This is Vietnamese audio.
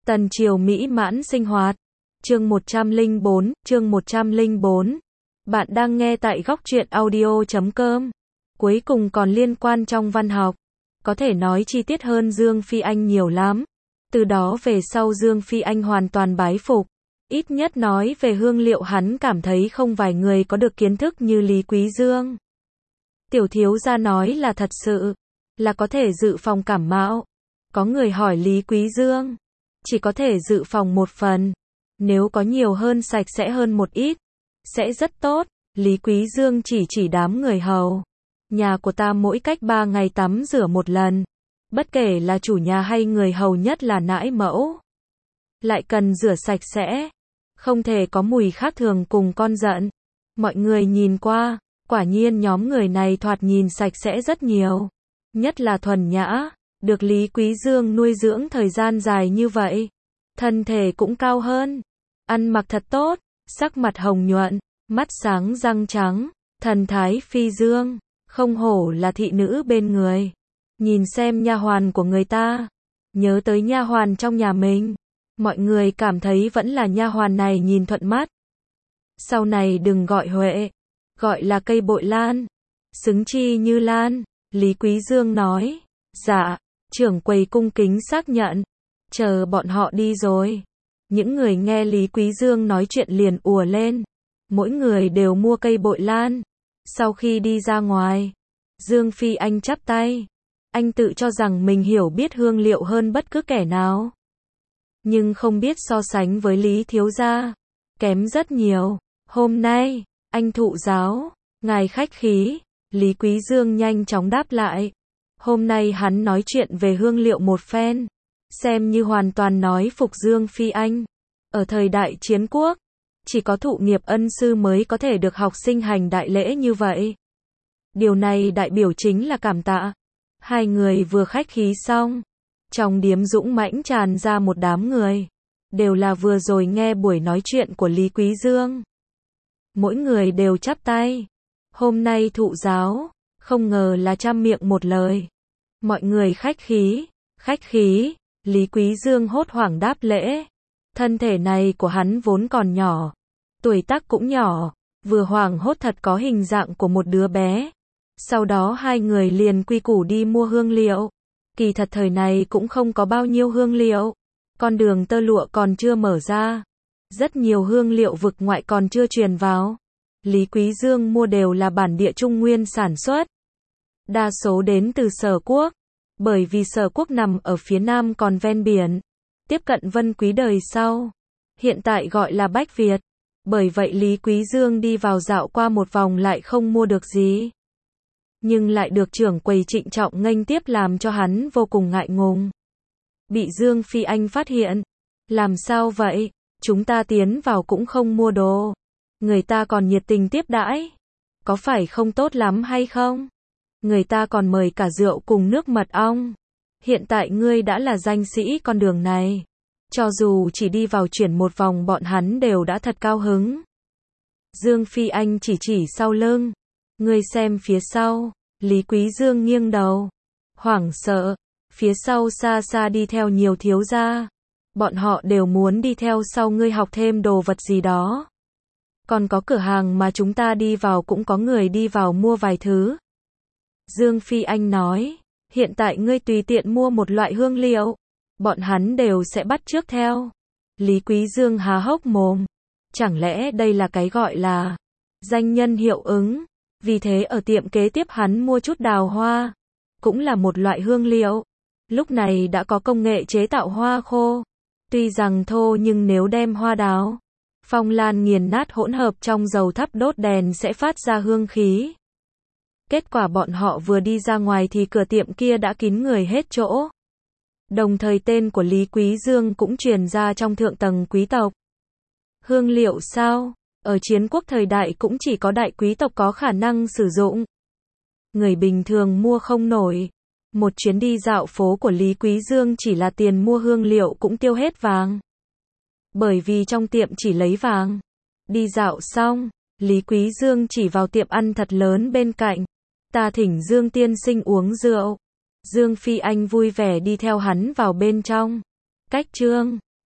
Tần triều mỹ mãn sinh hoạt. Chương 104. Bạn đang nghe tại góc truyện audio.com. Cuối cùng còn liên quan trong văn học. Có thể nói chi tiết hơn Dương Phi Anh nhiều lắm. Từ đó về sau Dương Phi Anh hoàn toàn bái phục. Ít nhất nói về hương liệu hắn cảm thấy không vài người có được kiến thức như Lý Quý Dương. Tiểu thiếu gia nói là thật sự, là có thể dự phòng cảm mạo. Có người hỏi Lý Quý Dương, chỉ có thể dự phòng một phần. Nếu có nhiều hơn sạch sẽ hơn một ít, sẽ rất tốt. Lý Quý Dương chỉ đám người hầu. Nhà của ta mỗi cách 3 ngày tắm rửa một lần. Bất kể là chủ nhà hay người hầu, nhất là nãi mẫu, lại cần rửa sạch sẽ. Không thể có mùi khác thường cùng con giận. Mọi người nhìn qua, quả nhiên nhóm người này thoạt nhìn sạch sẽ rất nhiều. Nhất là Thuần Nhã, được Lý Quý Dương nuôi dưỡng thời gian dài như vậy. Thân thể cũng cao hơn. Ăn mặc thật tốt, sắc mặt hồng nhuận, mắt sáng răng trắng, thần thái phi dương, không hổ là thị nữ bên người. Nhìn xem nha hoàn của người ta, nhớ tới nha hoàn trong nhà mình. Mọi người cảm thấy vẫn là nha hoàn này nhìn thuận mắt. Sau này đừng gọi Huệ, gọi là cây bội lan. Xứng chi như lan, Lý Quý Dương nói. Dạ, trưởng quầy cung kính xác nhận. Chờ bọn họ đi rồi. Những người nghe Lý Quý Dương nói chuyện liền ùa lên. Mỗi người đều mua cây bội lan. Sau khi đi ra ngoài, Dương Phi Anh chắp tay. Anh tự cho rằng mình hiểu biết hương liệu hơn bất cứ kẻ nào. Nhưng không biết so sánh với Lý thiếu gia, kém rất nhiều. Hôm nay, anh thụ giáo, ngài khách khí. Lý Quý Dương nhanh chóng đáp lại. Hôm nay hắn nói chuyện về hương liệu một phen, xem như hoàn toàn nói phục Dương Phi Anh. Ở thời đại chiến quốc, chỉ có thụ nghiệp ân sư mới có thể được học sinh hành đại lễ như vậy. Điều này đại biểu chính là cảm tạ. Hai người vừa khách khí xong, trong điếm dũng mãnh tràn ra một đám người. Đều là vừa rồi nghe buổi nói chuyện của Lý Quý Dương. Mỗi người đều chắp tay. Hôm nay thụ giáo, không ngờ là trăm miệng một lời. Mọi người khách khí, khách khí. Lý Quý Dương hốt hoảng đáp lễ. Thân thể này của hắn vốn còn nhỏ, tuổi tác cũng nhỏ, vừa hoảng hốt thật có hình dạng của một đứa bé. Sau đó hai người liền quy củ đi mua hương liệu. Kỳ thật thời này cũng không có bao nhiêu hương liệu. Con đường tơ lụa còn chưa mở ra. Rất nhiều hương liệu vực ngoại còn chưa truyền vào. Lý Quý Dương mua đều là bản địa Trung Nguyên sản xuất. Đa số đến từ Sở Quốc. Bởi vì Sở Quốc nằm ở phía nam còn ven biển. Tiếp cận Vân Quý đời sau. Hiện tại gọi là Bách Việt. Bởi vậy Lý Quý Dương đi vào dạo qua một vòng lại không mua được gì. Nhưng lại được trưởng quầy trịnh trọng nghênh tiếp làm cho hắn vô cùng ngại ngùng. Bị Dương Phi Anh phát hiện. Làm sao vậy? Chúng ta tiến vào cũng không mua đồ. Người ta còn nhiệt tình tiếp đãi. Có phải không tốt lắm hay không? Người ta còn mời cả rượu cùng nước mật ong. Hiện tại ngươi đã là danh sĩ con đường này. Cho dù chỉ đi vào chuyển một vòng bọn hắn đều đã thật cao hứng. Dương Phi Anh chỉ sau lưng. Ngươi xem phía sau. Lý Quý Dương nghiêng đầu. Hoảng sợ. Phía sau xa xa đi theo nhiều thiếu gia. Bọn họ đều muốn đi theo sau ngươi học thêm đồ vật gì đó. Còn có cửa hàng mà chúng ta đi vào cũng có người đi vào mua vài thứ. Dương Phi Anh nói. Hiện tại ngươi tùy tiện mua một loại hương liệu. Bọn hắn đều sẽ bắt chước theo. Lý Quý Dương há hốc mồm. Chẳng lẽ đây là cái gọi là danh nhân hiệu ứng? Vì thế ở tiệm kế tiếp hắn mua chút đào hoa. Cũng là một loại hương liệu. Lúc này đã có công nghệ chế tạo hoa khô. Tuy rằng thô nhưng nếu đem hoa đào, phong lan nghiền nát hỗn hợp trong dầu thắp đốt đèn sẽ phát ra hương khí. Kết quả bọn họ vừa đi ra ngoài thì cửa tiệm kia đã kín người hết chỗ. Đồng thời tên của Lý Quý Dương cũng truyền ra trong thượng tầng quý tộc. Hương liệu sao? Ở chiến quốc thời đại cũng chỉ có đại quý tộc có khả năng sử dụng. Người bình thường mua không nổi. Một chuyến đi dạo phố của Lý Quý Dương chỉ là tiền mua hương liệu cũng tiêu hết vàng. Bởi vì trong tiệm chỉ lấy vàng. Đi dạo xong, Lý Quý Dương chỉ vào tiệm ăn thật lớn bên cạnh. Ta thỉnh Dương tiên sinh uống rượu. Dương Phi Anh vui vẻ đi theo hắn vào bên trong. Cách chương